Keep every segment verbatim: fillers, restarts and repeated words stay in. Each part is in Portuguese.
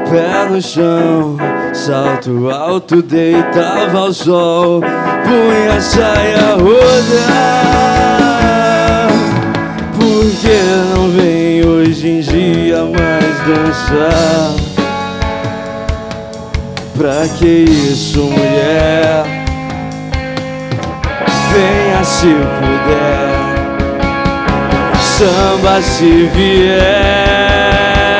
Pé no chão, salto alto, deitava ao sol, punha a saia rodar. Por que não vem hoje em dia mais dançar? Pra que isso, mulher? Venha se puder, samba se vier.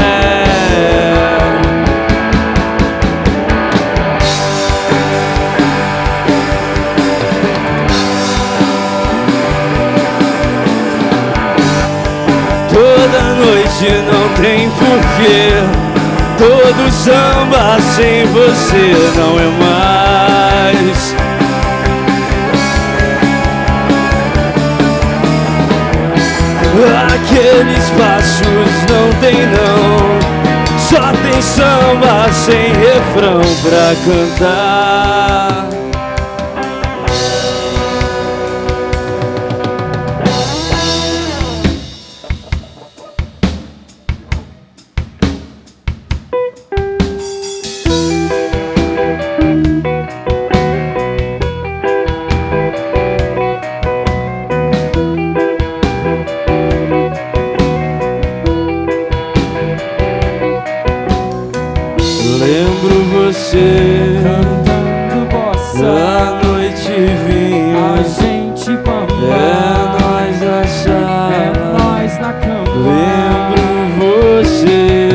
Toda noite não tem porquê, todo samba sem você não é mais. Aqueles passos não tem não, só tem samba sem refrão pra cantar. Lembro você cantando bossa, a noite vinha, a gente bamba, é nós na sala, é nós na cama. lembro você.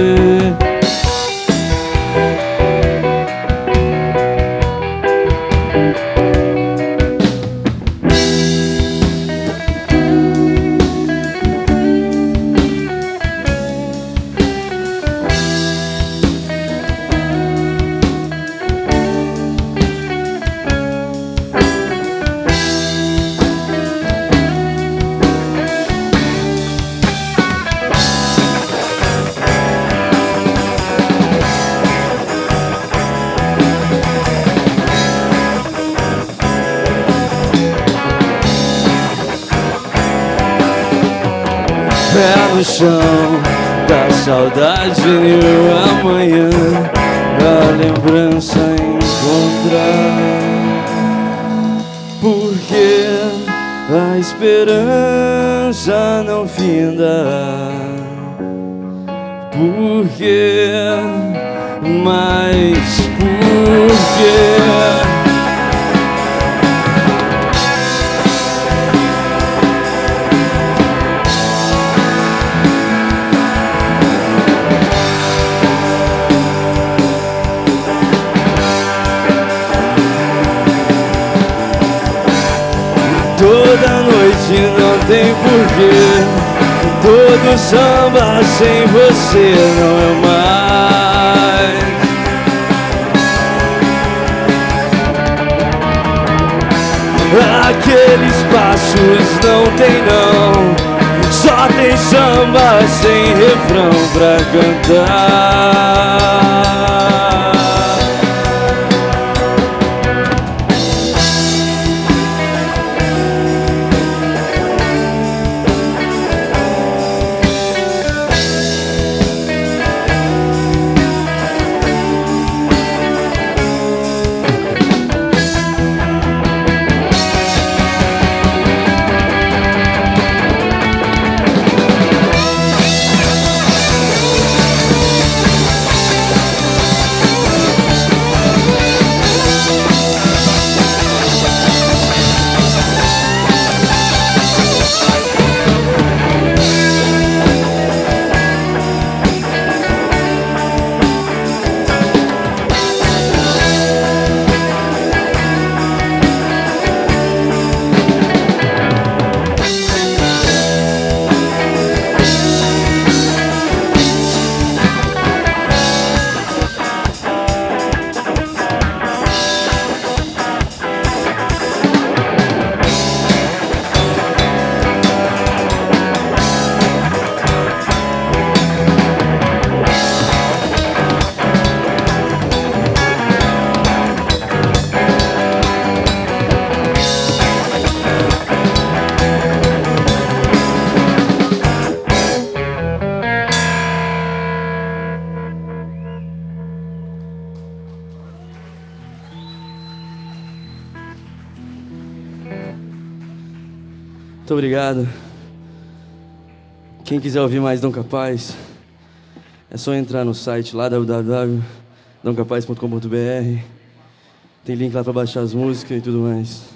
Pé no chão, da saudade meu amanhã, a lembrança encontrar. Porque a esperança não finda. Porque, mas porque toda noite não tem porquê, todo samba sem você não é mais. Aqueles passos não tem não, só tem samba sem refrão pra cantar. Muito obrigado. Quem quiser ouvir mais Dom Capaz, é só entrar no site lá, w w w ponto dom capaz ponto com ponto b r. Tem link lá pra baixar as músicas e tudo mais.